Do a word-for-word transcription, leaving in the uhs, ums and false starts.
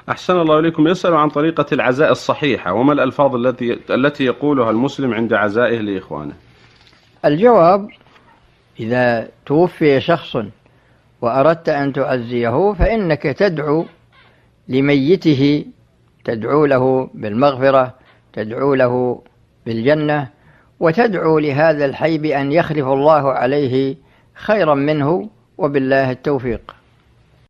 أحسن الله إليكم. يسأل عن طريقة العزاء الصحيحة، وما الألفاظ التي التي يقولها المسلم عند عزائه لإخوانه؟ الجواب: إذا توفي شخص وأردت أن تعزيه فإنك تدعو لميته، تدعو له بالمغفرة، تدعو له بالجنة، وتدعو لهذا الحي بأن يخلف الله عليه خيرا منه، وبالله التوفيق.